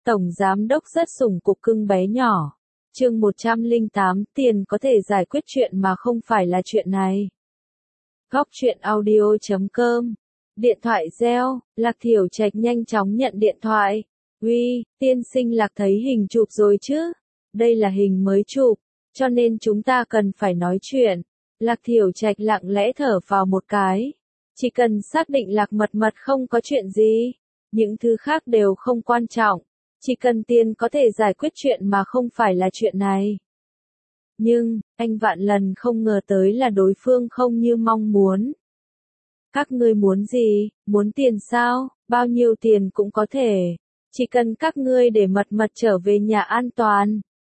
Tổng giám đốc rất sủng cục cưng bé nhỏ. Chương 108, tiền có thể giải quyết chuyện mà không phải là chuyện này. Góc truyện audio.com. Điện thoại reo, Lạc Thiểu Trạch nhanh chóng nhận điện thoại. Uy, tiên sinh Lạc thấy hình chụp rồi chứ? Đây là hình mới chụp, cho nên chúng ta cần phải nói chuyện. Lạc Thiểu Trạch lặng lẽ thở vào một cái. Chỉ cần xác định Lạc Mật Mật không có chuyện gì, những thứ khác đều không quan trọng. Chỉ cần tiền có thể giải quyết chuyện mà không phải là chuyện này. Nhưng, anh vạn lần không ngờ tới là đối phương không như mong muốn. Các ngươi muốn gì, muốn tiền sao, bao nhiêu tiền cũng có thể. Chỉ cần các ngươi để Mật Mật trở về nhà an toàn.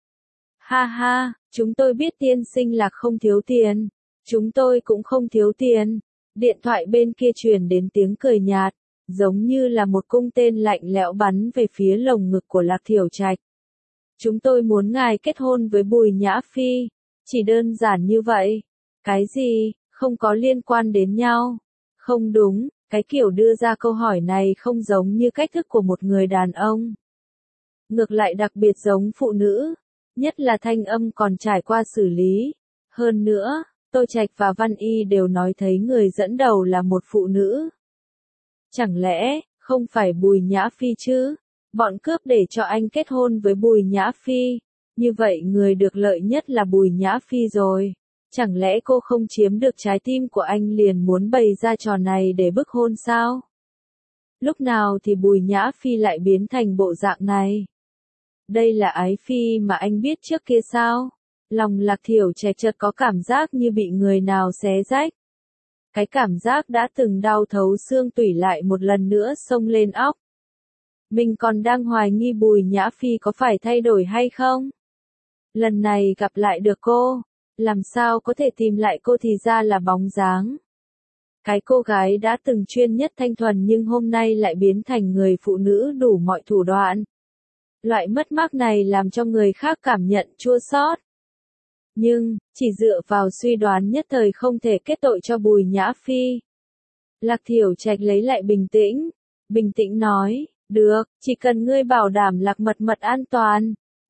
Ha ha, chúng tôi biết tiên sinh Lạc không thiếu tiền. Chúng tôi cũng không thiếu tiền. Điện thoại bên kia truyền đến tiếng cười nhạt, giống như là một cung tên lạnh lẽo bắn về phía lồng ngực của Lạc Thiểu Trạch. Chúng tôi muốn ngài kết hôn với Bùi Nhã Phi. Chỉ đơn giản như vậy. Cái gì, không có liên quan đến nhau. Không đúng, cái kiểu đưa ra câu hỏi này không giống như cách thức của một người đàn ông. Ngược lại đặc biệt giống phụ nữ, nhất là thanh âm còn trải qua xử lý. Hơn nữa, Tô Trạch và Văn Y đều nói thấy người dẫn đầu là một phụ nữ. Chẳng lẽ, không phải Bùi Nhã Phi chứ? Bọn cướp để cho anh kết hôn với Bùi Nhã Phi. Như vậy người được lợi nhất là Bùi Nhã Phi rồi. Chẳng lẽ cô không chiếm được trái tim của anh liền muốn bày ra trò này để bức hôn sao? Lúc nào thì Bùi Nhã Phi lại biến thành bộ dạng này? Đây là Ái Phi mà anh biết trước kia sao? Lòng Lạc Thiểu Trạch chợt có cảm giác như bị người nào xé rách. Cái cảm giác đã từng đau thấu xương tủy lại một lần nữa xông lên óc. Mình còn đang hoài nghi Bùi Nhã Phi có phải thay đổi hay không? Lần này gặp lại được cô, làm sao có thể tìm lại cô thì ra là bóng dáng. Cái cô gái đã từng chuyên nhất thanh thuần nhưng hôm nay lại biến thành người phụ nữ đủ mọi thủ đoạn. Loại mất mát này làm cho người khác cảm nhận chua xót. Nhưng, chỉ dựa vào suy đoán nhất thời không thể kết tội cho Bùi Nhã Phi. Lạc Thiểu Trạch lấy lại bình tĩnh nói, được, chỉ cần ngươi bảo đảm Lạc Mật Mật an toàn.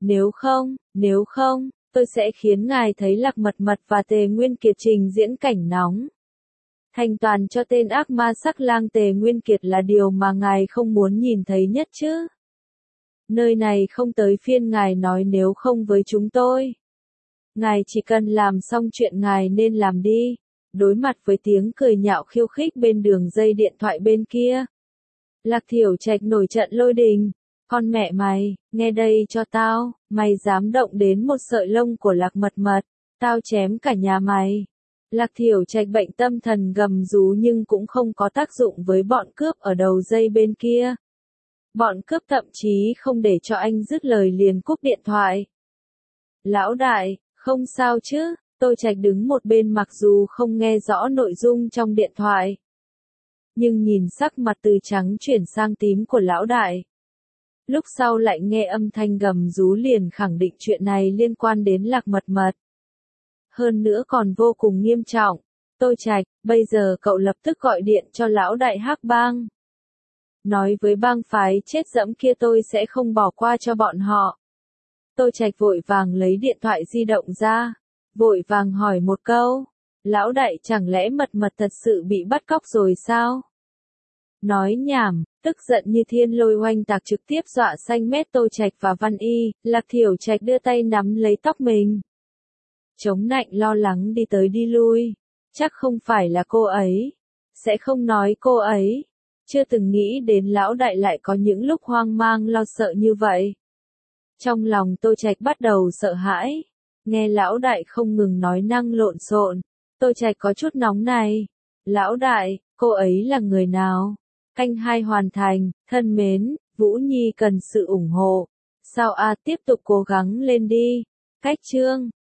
Nếu không, tôi sẽ khiến ngài thấy Lạc Mật Mật và Tề Nguyên Kiệt trình diễn cảnh nóng. Thành toàn cho tên ác ma sắc lang Tề Nguyên Kiệt là điều mà ngài không muốn nhìn thấy nhất chứ. Nơi này không tới phiên ngài nói nếu không với chúng tôi. Ngài chỉ cần làm xong chuyện ngài nên làm đi. Đối mặt với tiếng cười nhạo khiêu khích bên đường dây điện thoại bên kia. Lạc Thiểu Trạch nổi trận lôi đình. Con mẹ mày, nghe đây cho tao, mày dám động đến một sợi lông của Lạc Mật Mật, tao chém cả nhà mày. Lạc Thiểu Trạch bệnh tâm thần gầm rú nhưng cũng không có tác dụng với bọn cướp ở đầu dây bên kia. Bọn cướp thậm chí không để cho anh dứt lời liền cúp điện thoại. Lão đại, không sao chứ? Tô Trạch đứng một bên mặc dù không nghe rõ nội dung trong điện thoại. Nhưng nhìn sắc mặt từ trắng chuyển sang tím của lão đại. Lúc sau lại nghe âm thanh gầm rú liền khẳng định chuyện này liên quan đến Lạc Mật Mật. Hơn nữa còn vô cùng nghiêm trọng. Tô Trạch, bây giờ cậu lập tức gọi điện cho lão đại Hắc Bang. Nói với bang phái chết dẫm kia tôi sẽ không bỏ qua cho bọn họ. Tô Trạch vội vàng lấy điện thoại di động ra. Vội vàng hỏi một câu. Lão đại chẳng lẽ Mật Mật thật sự bị bắt cóc rồi sao? Nói nhảm, tức giận như thiên lôi oanh tạc trực tiếp dọa xanh mét Tô Trạch và Văn Y. Lạc Thiểu Trạch đưa tay nắm lấy tóc mình. Chống nạnh lo lắng đi tới đi lui. Chắc không phải là cô ấy. Sẽ không nói cô ấy. Chưa từng nghĩ đến lão đại lại có những lúc hoang mang lo sợ như vậy. Trong lòng Tô Trạch bắt đầu sợ hãi. Nghe lão đại không ngừng nói năng lộn xộn. Tô Trạch có chút nóng này. Lão đại, cô ấy là người nào? Canh 2 hoàn thành, thân mến, Vũ Nhi cần sự ủng hộ. Sao tiếp tục cố gắng lên đi. Cách chương.